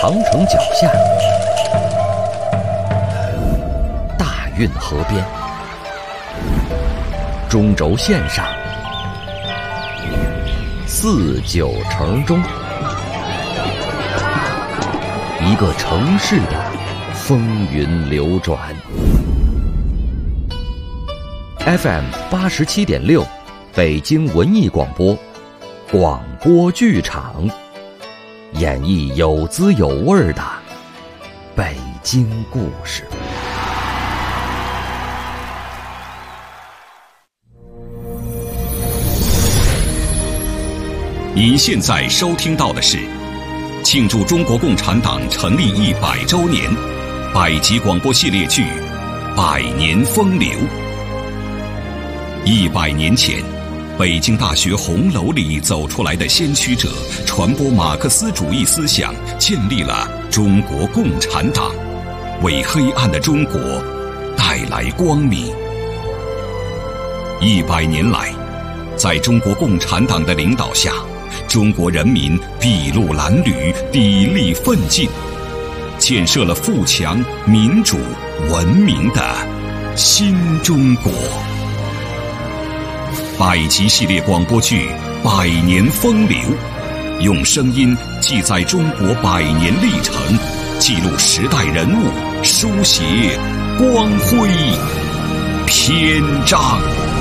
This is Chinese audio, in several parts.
长城脚下，大运河边，中轴线上，4、9城中，一个城市的风云流转。FM 87.6，北京文艺广播，广播剧场，演绎有滋有味的北京故事。 您现在收听到的是庆祝中国共产党成立100周年百集广播系列剧《百年风流》。100年前，北京大学红楼里走出来的先驱者，传播马克思主义思想，建立了中国共产党，为黑暗的中国带来光明。100年来，在中国共产党的领导下，中国人民筚路蓝缕，砥砺奋进，建设了富强、民主、文明的新中国。百集系列广播剧《百年风流》，用声音记载中国100年历程，记录时代人物，书写光辉篇章。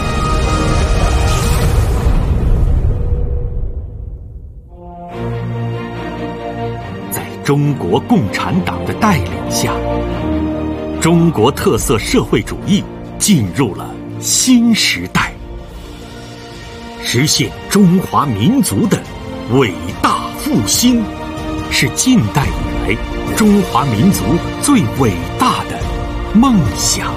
在中国共产党的带领下，中国特色社会主义进入了新时代，实现中华民族的伟大复兴，是近代以来中华民族最伟大的梦想。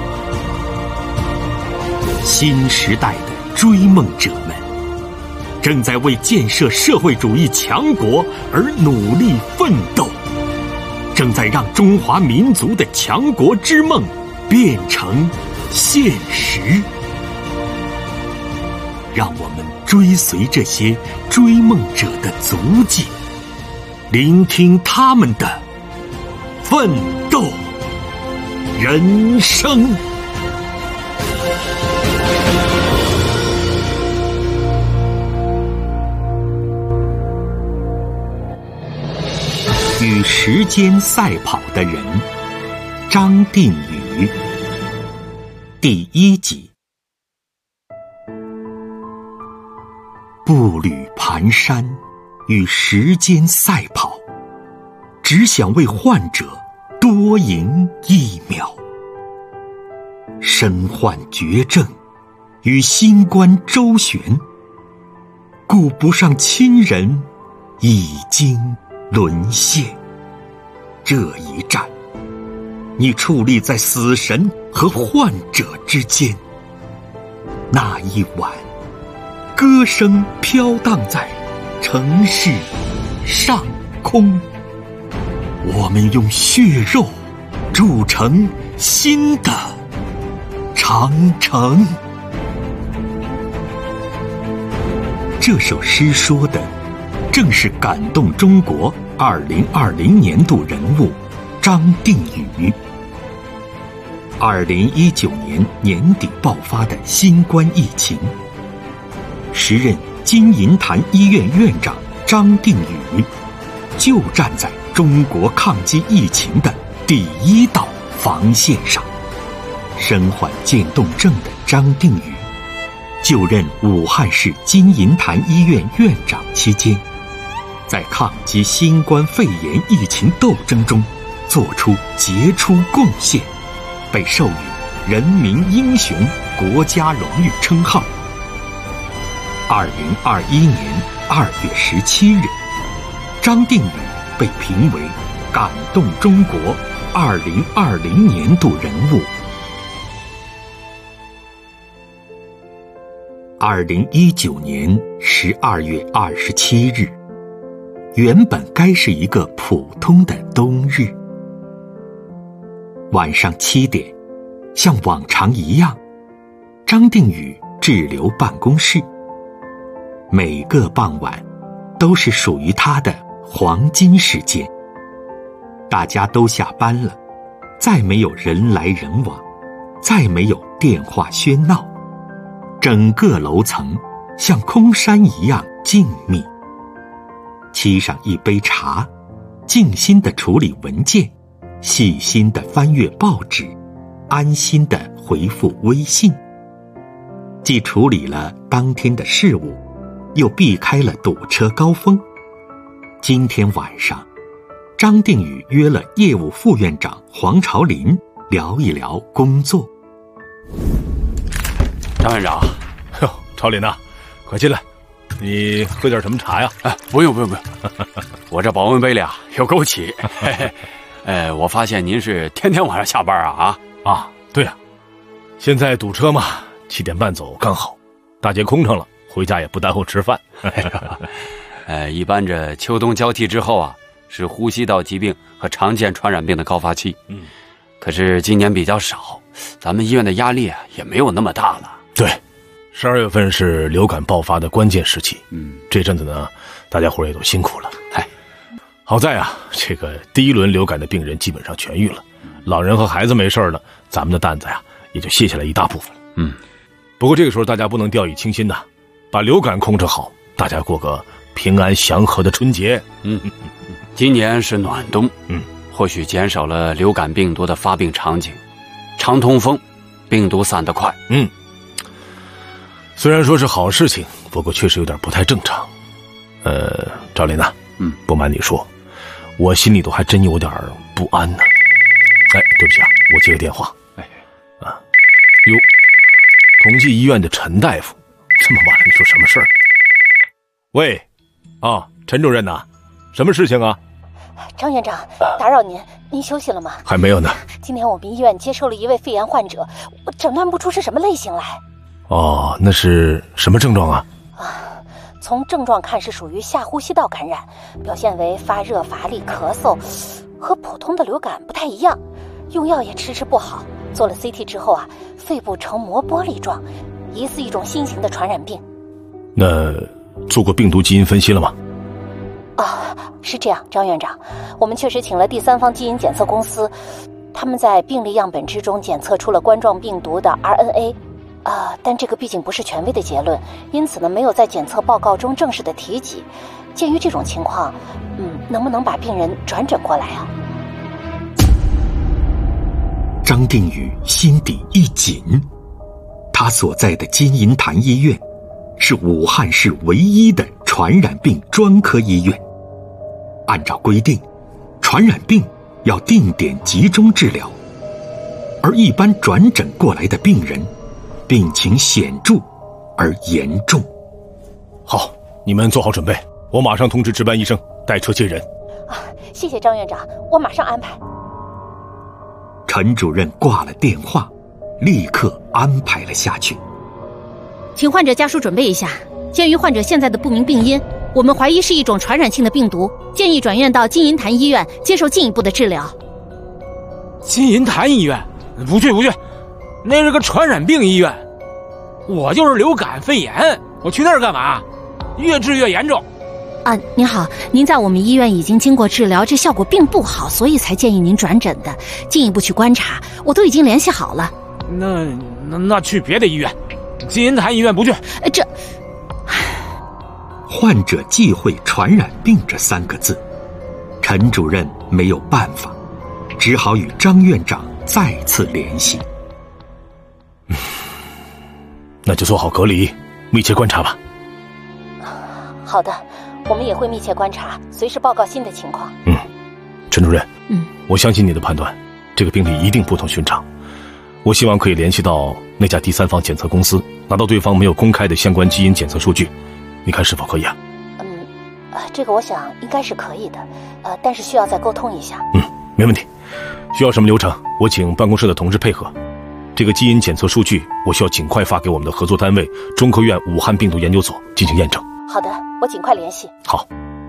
新时代的追梦者们正在为建设社会主义强国而努力奋斗，正在让中华民族的强国之梦变成现实。让我们追随这些追梦者的足迹，聆听他们的奋斗人生。与时间赛跑的人，张定宇，第1集。步履蹒跚，与时间赛跑，只想为患者多赢1秒。身患绝症，与新冠周旋，顾不上亲人已经沦陷。这一战，你矗立在死神和患者之间。那一晚，歌声飘荡在城市上空，我们用血肉筑成新的长城。这首诗说的正是感动中国2020年度人物张定宇。2019年年底爆发的新冠疫情，时任金银潭医院院长张定宇就站在中国抗击疫情的第1道防线上。身患渐冻症的张定宇就任武汉市金银潭医院院长期间，在抗击新冠肺炎疫情斗争中做出杰出贡献，被授予人民英雄国家荣誉称号。2021年2月17日，张定宇被评为感动中国2020年度人物。2019年12月27日，原本该是一个普通的冬日。晚上7点，像往常一样，张定宇滞留办公室。每个傍晚都是属于他的黄金时间。 大家都下班了，再没有人来人往，再没有电话喧闹，整个楼层像空山一样静谧。沏上一杯茶，静心地处理文件，细心地翻阅报纸，安心地回复微信，既处理了当天的事务，又避开了堵车高峰。今天晚上，张定宇约了业务副院长黄朝林聊一聊工作。 张院长， 哟，朝林呐，快进来，你喝点什么茶呀？ 不用，我这保温杯里有枸杞。我发现您是天天晚上下班啊？ 对啊，现在堵车嘛，7点半走刚好，大街空上了，回家也不耽误吃饭。 一般这秋冬交替之后是呼吸道疾病和常见传染病的高发期。可是今年比较少，咱们医院的压力也没有那么大了。 对，12月份是流感爆发的关键时期。这阵子呢，大家伙也都辛苦了。好在这个第1轮流感的病人基本上痊愈了，老人和孩子没事了，咱们的担子也就卸下来一大部分了。不过这个时候大家不能掉以轻心呐，把流感控制好，大家过个平安祥和的春节。 今年是暖冬，或许减少了流感病毒的发病场景，常通风，病毒散得快。 虽然说是好事情，不过确实有点不太正常。赵林呐，不瞒你说，我心里头还真有点不安呢。对不起我接个电话。哟，同济医院的陈大夫，这么晚了，你说什么事儿？喂，陈主任呐，什么事情啊？ 张院长，打扰您休息了吗？ 还没有呢。 今天我们医院接收了一位肺炎患者，我诊断不出是什么类型来。 那是什么症状啊？ 从症状看是属于下呼吸道感染，表现为发热、乏力、咳嗽，和普通的流感不太一样。用药也迟迟不好，做了 CT 之后肺部呈膜玻璃状，疑似一种新型的传染病。 那做过病毒基因分析了吗？ 是这样，张院长，我们确实请了第三方基因检测公司，他们在病例样本之中检测出了冠状病毒的 RNA，但这个毕竟不是权威的结论，因此呢，没有在检测报告中正式的提及。鉴于这种情况，能不能把病人转诊过来啊？ 张定宇心底一紧，他所在的金银潭医院是武汉市唯一的传染病专科医院。按照规定，传染病要定点集中治疗，而一般转诊过来的病人病情显著而严重。 好，你们做好准备，我马上通知值班医生带车接人。 谢谢张院长，我马上安排。 陈主任挂了电话，立刻安排了下去。 请患者家属准备一下，鉴于患者现在的不明病因，我们怀疑是一种传染性的病毒，建议转院到金银潭医院接受进一步的治疗。 金银潭医院？不去，那是个传染病医院。我就是流感肺炎，我去那儿干嘛？越治越严重。 您好，您在我们医院已经经过治疗，这效果并不好，所以才建议您转诊的，进一步去观察，我都已经联系好了。 那去别的医院，金银潭医院不去。 患者忌讳传染病这3个字，陈主任没有办法，只好与张院长再次联系。 那就做好隔离，密切观察吧。 好的，我们也会密切观察，随时报告新的情况。 陈主任，我相信你的判断，这个病例一定不同寻常。我希望可以联系到那家第三方检测公司，拿到对方没有公开的相关基因检测数据，你看是否可以啊？ 这个我想应该是可以的，但是需要再沟通一下。 没问题。需要什么流程，我请办公室的同事配合。这个基因检测数据，我需要尽快发给我们的合作单位中科院武汉病毒研究所进行验证。 好的，我尽快联系。 好。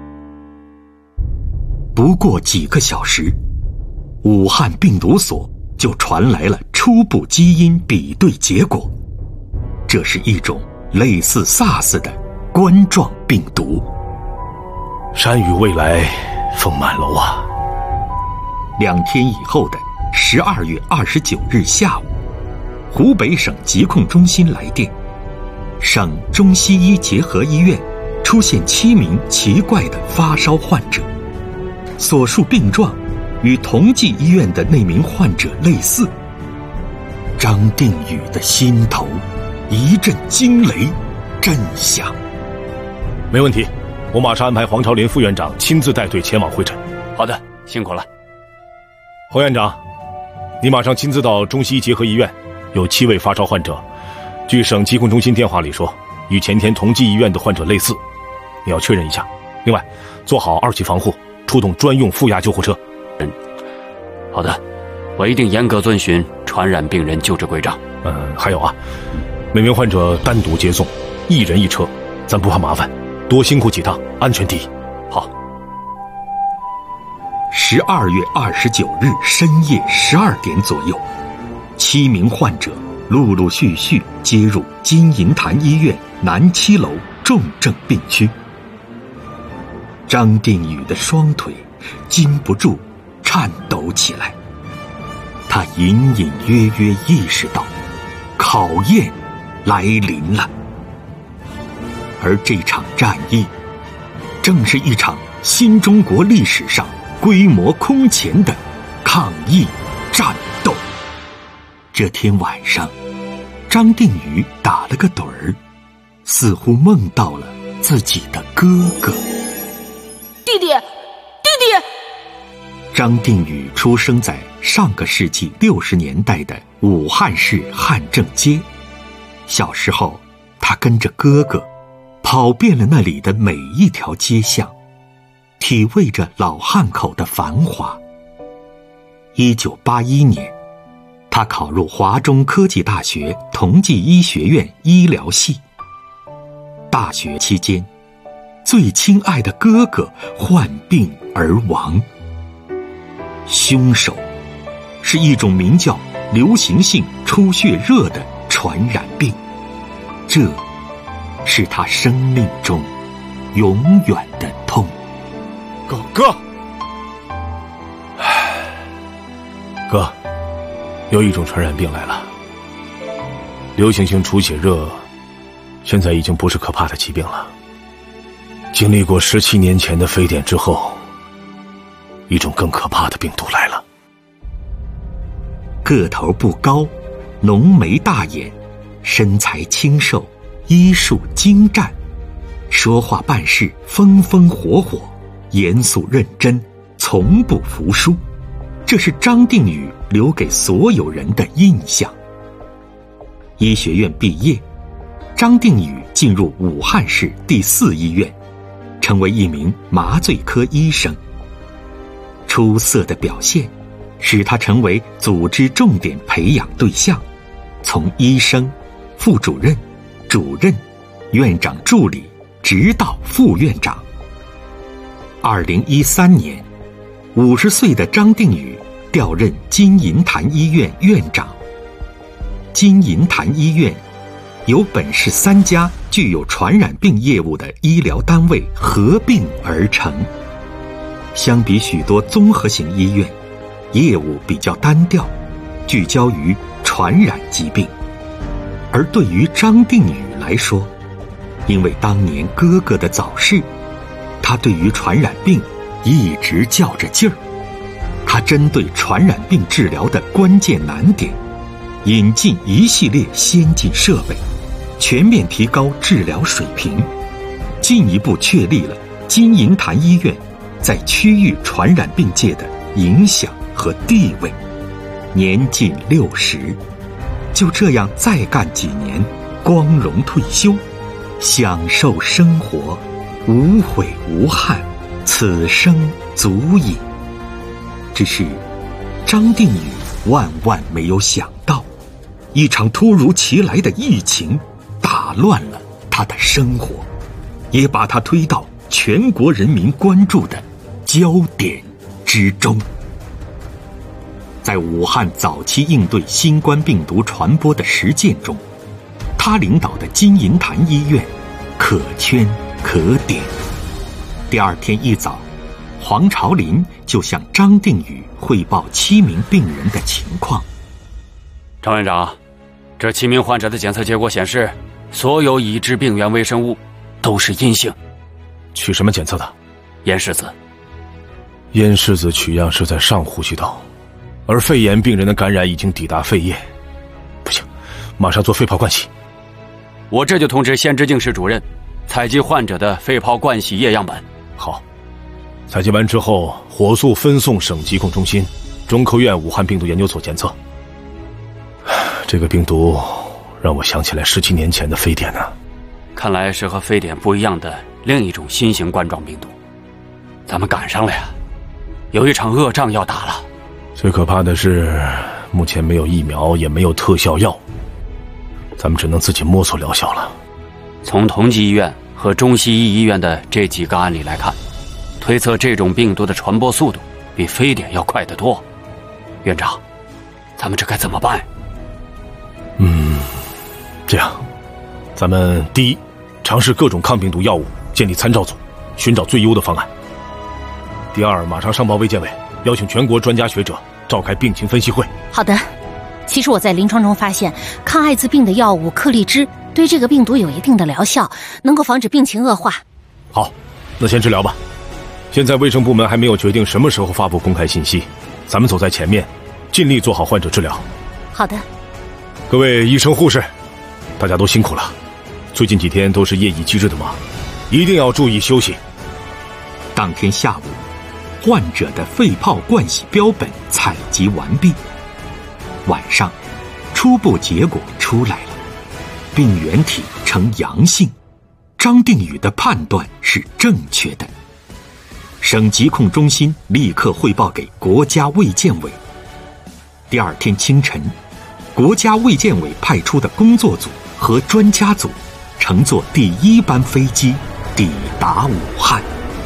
不过几个小时，武汉病毒所就传来了初步基因比对结果，这是一种类似 SARS 的冠状病毒。 山雨未来风满楼啊！ 2天以后的12月29日下午，湖北省疾控中心来电，省中西医结合医院出现7名奇怪的发烧患者，所述病状与同济医院的那名患者类似。张定宇的心头一阵惊雷震响。 没问题，我马上安排黄朝林副院长亲自带队前往会诊。 好的，辛苦了。 侯院长，你马上亲自到中西医结合医院，有7位发烧患者，据省疾控中心电话里说，与前天同济医院的患者类似，你要确认一下。另外，做好2级防护，出动专用负压救护车。 好的，我一定严格遵循传染病人救治规章。 还有啊，每名患者单独接送，1人1车，咱不怕麻烦，多辛苦几趟，安全第一。 好。 12月29日深夜12点左右，7名患者陆陆续续接入金银潭医院南7楼重症病区。张定宇的双腿禁不住颤抖起来，他隐隐约约意识到考验来临了。而这场战役正是一场新中国历史上规模空前的抗疫战斗。这天晚上，张定宇打了个盹儿，似乎梦到了自己的哥哥。 弟弟，弟弟！ 张定宇出生在上个世纪60年代的武汉市汉正街。小时候，他跟着哥哥跑遍了那里的每一条街巷，体味着老汉口的繁华。1981年，他考入华中科技大学同济医学院医疗系。大学期间，最亲爱的哥哥患病而亡。凶手是一种名叫流行性出血热的传染病，这是他生命中永远的痛。 哥，哥，有一种传染病来了。流行性出血热现在已经不是可怕的疾病了，经历过17年前的非典之后，一种更可怕的病毒来了。 个头不高，浓眉大眼，身材清瘦，医术精湛，说话办事风风火火，严肃认真，从不服输。这是张定宇留给所有人的印象。医学院毕业，张定宇进入武汉市第4医院，成为一名麻醉科医生。出色的表现使他成为组织重点培养对象，从医生、副主任、主任、院长助理直到副院长。2013年，50岁的张定宇调任金银潭医院院长。金银潭医院由本市3家具有传染病业务的医疗单位合并而成。相比许多综合型医院，业务比较单调，聚焦于传染疾病。而对于张定宇来说，因为当年哥哥的早逝，他对于传染病一直较着劲儿。他针对传染病治疗的关键难点，引进一系列先进设备，全面提高治疗水平，进一步确立了金银潭医院在区域传染病界的影响和地位。年近60，就这样再干几年，光荣退休，享受生活，无悔无憾，此生足矣。只是张定宇万万没有想到，一场突如其来的疫情打乱了他的生活，也把他推到全国人民关注的焦点之中。在武汉早期应对新冠病毒传播的实践中，他领导的金银潭医院可圈可点。第2天一早， 黄朝林就向张定宇汇报7名病人的情况。 张院长，这7名患者的检测结果显示，所有已知病原微生物都是阴性。 取什么检测的？ 咽拭子。 咽拭子取样是在上呼吸道，而肺炎病人的感染已经抵达肺叶。不行，马上做肺泡灌洗。 我这就通知县治境室主任，采集患者的肺泡灌洗液样本。 好，采集完之后火速分送省疾控中心、中科院武汉病毒研究所检测。这个病毒让我想起来17年前的非典啊。 看来是和非典不一样的另一种新型冠状病毒，咱们赶上了呀，有一场恶仗要打了。 最可怕的是，目前没有疫苗，也没有特效药，咱们只能自己摸索疗效了。 从同济医院和中西医医院的这几个案例来看，推测这种病毒的传播速度比非典要快得多。院长，咱们这该怎么办？ 这样，咱们第一，尝试各种抗病毒药物，建立参照组，寻找最优的方案。第二，马上上报卫健委，邀请全国专家学者召开病情分析会。 好的。其实我在临床中发现，抗艾滋病的药物克利芝对这个病毒有一定的疗效，能够防止病情恶化。 好，那先治疗吧。现在卫生部门还没有决定什么时候发布公开信息，咱们走在前面，尽力做好患者治疗。 好的。 各位医生护士，大家都辛苦了，最近几天都是夜以继日的忙，一定要注意休息。 当天下午，患者的肺泡灌洗标本采集完毕。晚上，初步结果出来了，病原体呈阳性，张定宇的判断是正确的。省疾控中心立刻汇报给国家卫健委。第二天清晨，国家卫健委派出的工作组和专家组乘坐第1班飞机抵达武汉。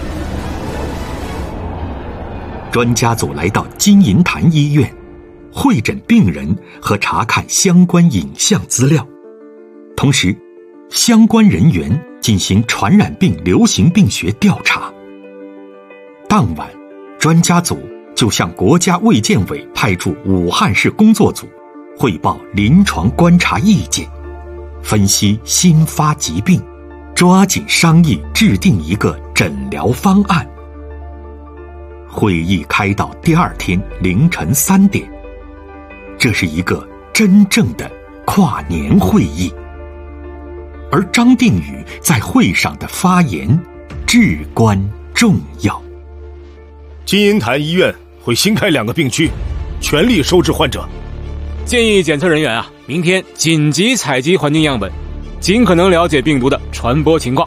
专家组来到金银潭医院，会诊病人和查看相关影像资料，同时相关人员进行传染病流行病学调查。当晚，专家组就向国家卫健委派驻武汉市工作组汇报临床观察意见，分析新发疾病，抓紧商议制定一个诊疗方案。会议开到第2天凌晨3点，这是一个真正的跨年会议。而张定宇在会上的发言至关重要。 金银潭医院会新开2个病区，全力收治患者。 建议检测人员明天紧急采集环境样本，尽可能了解病毒的传播情况。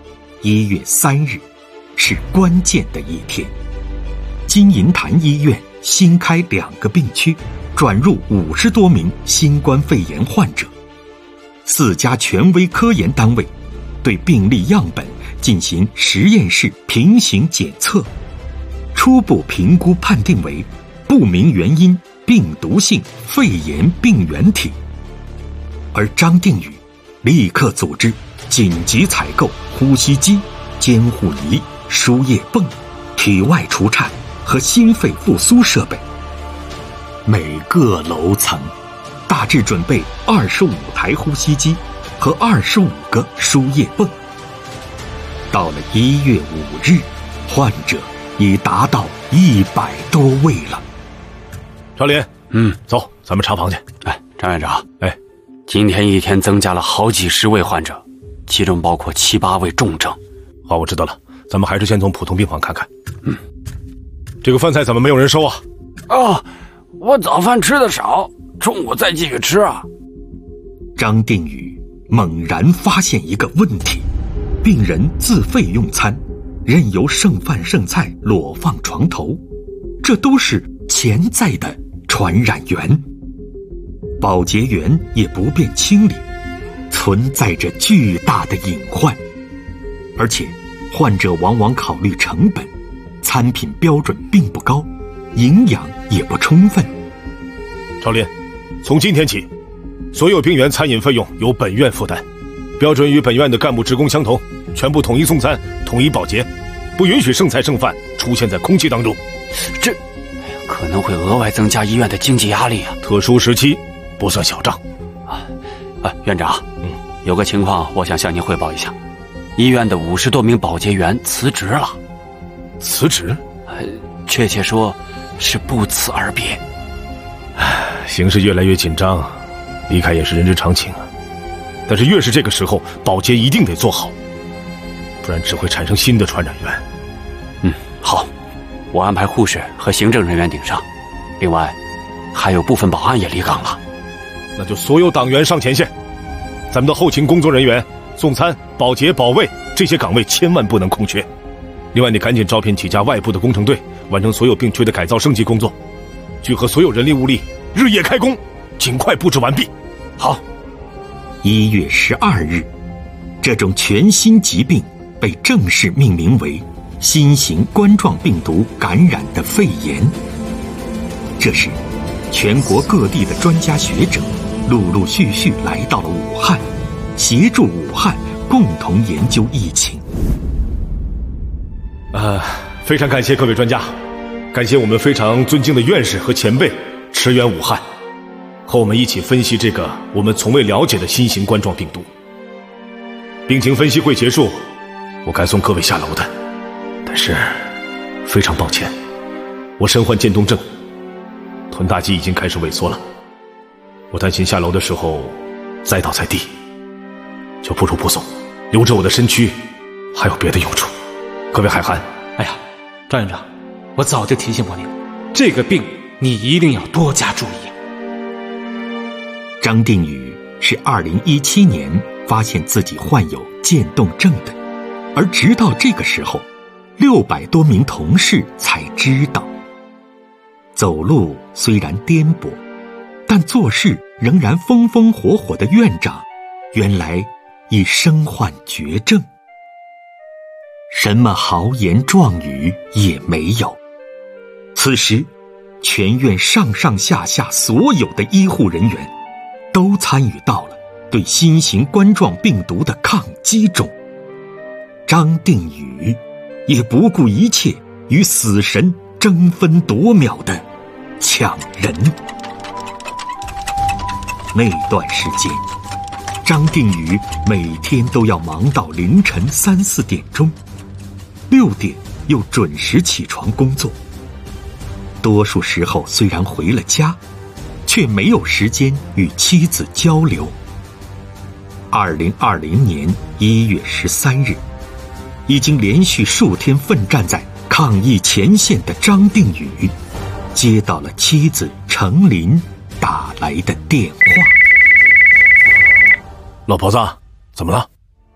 1月3日是关键的一天，金银潭医院新开2个病区，转入50多名新冠肺炎患者。4家权威科研单位对病例样本进行实验室平行检测，初步评估判定为不明原因病毒性肺炎病原体。而张定宇立刻组织紧急采购呼吸机、监护仪、输液泵、体外除颤和心肺复苏设备。每个楼层大致准备25台呼吸机和25个输液泵。到了1月5日，患者已达到100多位了。 赵林，走，咱们查房去。 张院长，今天一天增加了好几十位患者，其中包括7、8位重症。 好，我知道了，咱们还是先从普通病房看看。这个饭菜怎么没有人收啊？ 我早饭吃的少，中午再继续吃啊。 张定宇猛然发现一个问题：病人自费用餐，任由剩饭剩菜裸放床头，这都是潜在的传染源。保洁员也不便清理，存在着巨大的隐患。而且患者往往考虑成本，餐品标准并不高，营养也不充分。 赵林，从今天起，所有病原餐饮费用由本院负担，标准与本院的干部职工相同，全部统一送餐，统一保洁，不允许剩菜剩饭出现在空气当中， 这可能会额外增加医院的经济压力啊。 特殊时期不算小账。 院长，有个情况我想向您汇报一下，医院的50多名保洁员辞职了。 辞职？ 确切说是不辞而别。 形势越来越紧张，离开也是人之常情啊。但是越是这个时候，保洁一定得做好，不然只会产生新的传染源。 好，我安排护士和行政人员顶上，另外还有部分保安也离岗了。 那就所有党员上前线，咱们的后勤工作人员、送餐、保洁、保卫这些岗位千万不能空缺。另外，你赶紧招聘几家外部的工程队，完成所有病区的改造升级工作，聚合所有人力物力，日夜开工，尽快布置完毕。 好。 1月12日，这种全新疾病被正式命名为新型冠状病毒感染的肺炎。这时，全国各地的专家学者陆续来到了武汉，协助武汉共同研究疫情。 非常感谢各位专家，感谢我们非常尊敬的院士和前辈驰援武汉，和我们一起分析这个我们从未了解的新型冠状病毒。病情分析会结束，我该送各位下楼的，但是非常抱歉，我身患渐冻症，臀大肌已经开始萎缩了，我担心下楼的时候栽倒在地，就不如不送，留着我的身躯还有别的用处。各位海涵。 哎呀，张院长，我早就提醒过你了，这个病你一定要多加注意。 张定宇是2017年发现自己患有渐冻症的，而直到这个时候，600多名同事才知道。走路虽然颠簸，但做事仍然风风火火的院长，原来已身患绝症。什么豪言壮语也没有。此时，全院上下所有的医护人员都参与到了对新型冠状病毒的抗击中。张定宇也不顾一切与死神争分夺秒的抢人。那段时间，张定宇每天都要忙到凌晨3、4点钟，6点又准时起床工作。多数时候虽然回了家，却没有时间与妻子交流。2020年1月13日，已经连续数天奋战在抗疫前线的张定宇，接到了妻子程琳打来的电话。 老婆子，怎么了？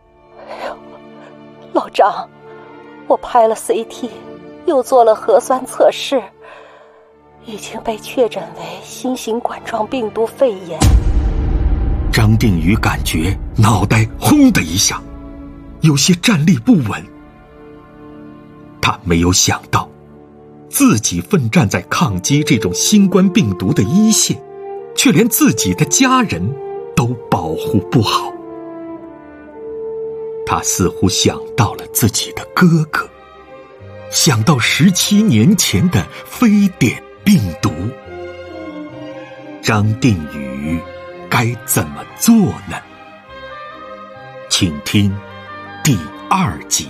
老张，我拍了 CT， 又做了核酸测试，已经被确诊为新型冠状病毒肺炎。 张定宇感觉脑袋轰的一下，有些站立不稳。他没有想到，自己奋战在抗击这种新冠病毒的一线，却连自己的家人都保护不好。他似乎想到了自己的哥哥，想到17年前的非典病毒。张定宇该怎么做呢？请听第2集。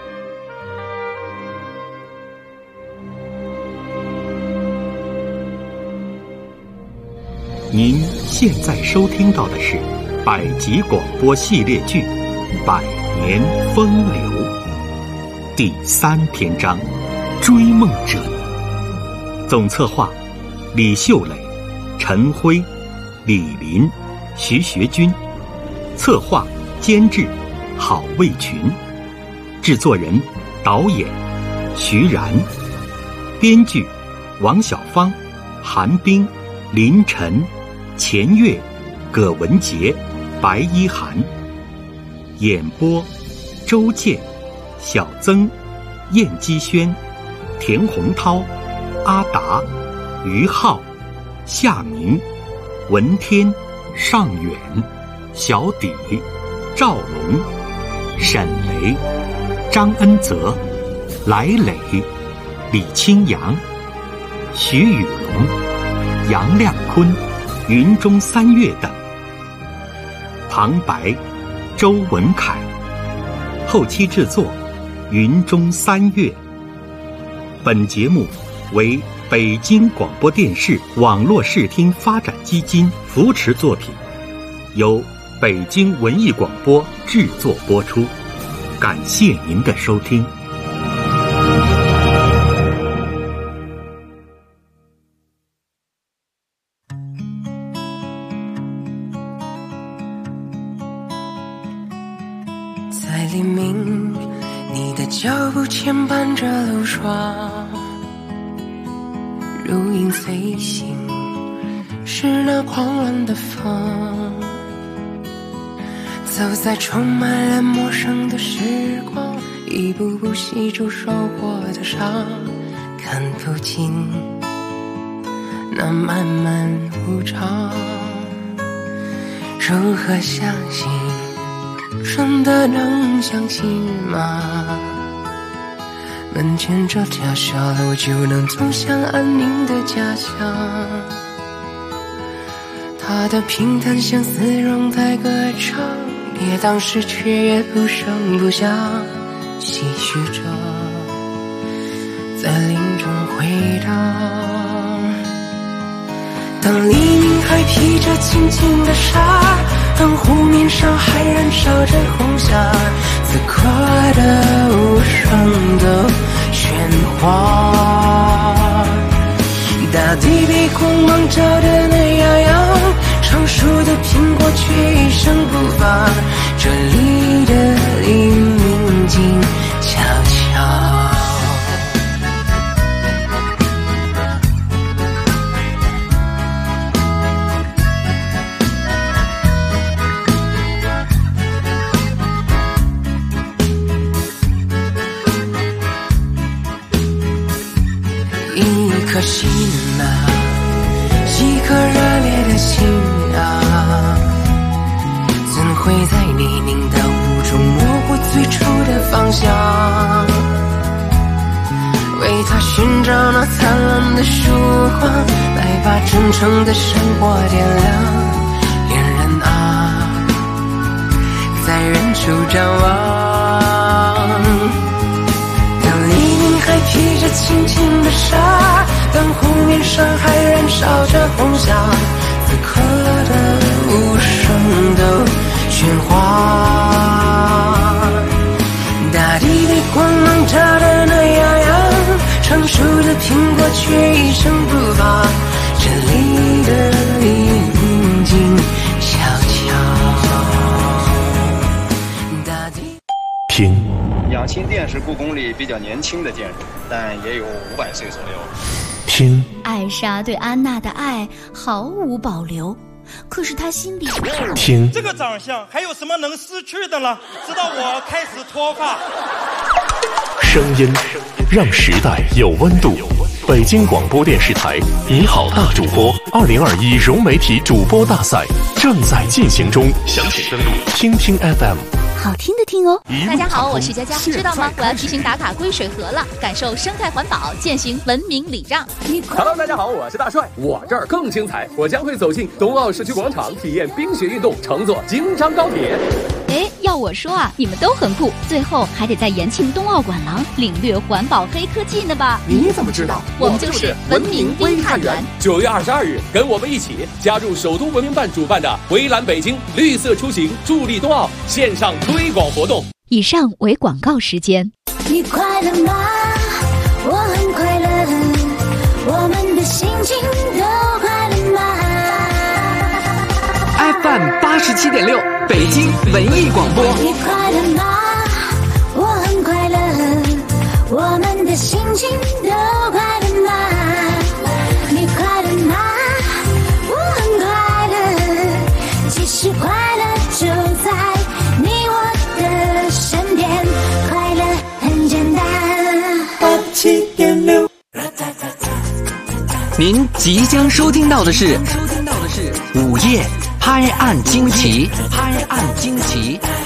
您现在收听到的是百集广播系列剧《百年风流》第3篇章《追梦者》。总策划李秀磊、陈辉、李林、徐学军，策划监制郝卫群，制作人导演徐然，编剧王小芳、韩冰、林晨、钱月、葛文杰、白一涵，演播周健、小曾、燕基轩、田洪涛、阿达、于浩、夏明、文天、尚远、小底、赵龙、沈雷、张恩泽、来磊、 李清扬、徐宇龙、杨亮坤、云中三月等。旁白周文凯，后期制作云中三月。本节目为北京广播电视网络视听发展基金扶持作品，由北京文艺广播制作播出。感谢您的收听。 在黎明，你的脚步牵绊着路霜，如影随形，是那狂乱的风，走在充满了陌生的时光，一步步细数受过的伤，看不尽那漫漫无常。如何相信？真的能相信吗？门前这条小路就能走向安宁的家乡，它的平坦像丝绒在歌唱，跌宕时却也不声不响，唏嘘着在林中回荡。当黎明还披着轻轻的纱，当湖面上还燃烧着红霞，此刻的无声的喧哗，大地被光芒照得暖洋洋，成熟的苹果却一声不发，这里的黎明静悄悄。一颗心啊，一颗热烈的心啊，怎会在泥泞的雾中模糊最初的方向？为他寻找那灿烂的曙光，来把真诚的生活点亮。恋人啊，在远处张望，当黎明还披着轻轻的纱，当湖面上还燃烧着红霞，此刻的无声的喧哗，大地被光芒照得暖洋洋，成熟的苹果却一声不发，这里的黎明静悄悄。大地听， 养心殿是故宫里比较年轻的建筑，但也有500岁左右。 听， 艾莎对安娜的爱毫无保留，可是她心里听， 这个长相还有什么能失去的呢？直到我开始脱发。 声音让时代有温度。北京广播电视台你好大主播2021融媒体主播大赛正在进行中，详情登录听听 FM。 好听的听哦。 大家好，我是佳佳，知道吗？我要提醒打卡归水河了，感受生态环保，践行文明礼让。 Hello， 大家好，我是大帅，我这儿更精彩，我将会走进冬奥市区广场，体验冰雪运动，乘坐京张高铁。 哎，要我说啊，你们都很酷，最后还得在延庆冬奥馆廊领略环保黑科技呢吧？ 你怎么知道？ 我们就是文明微探员。 9月22日，跟我们一起加入首都文明办主办的围栏北京绿色出行助力冬奥线上推广活动。 以上为广告时间。 你快乐吗？我很快乐，我们的心情都快乐吗？ FM 87.6北京文艺广播。 你快乐吗？我很快乐，我们的心情都快乐吗？你快乐吗？我很快乐，其实快乐就在你我的身边，快乐很简单。87.6。 您即将收听到的是午夜拍案惊奇。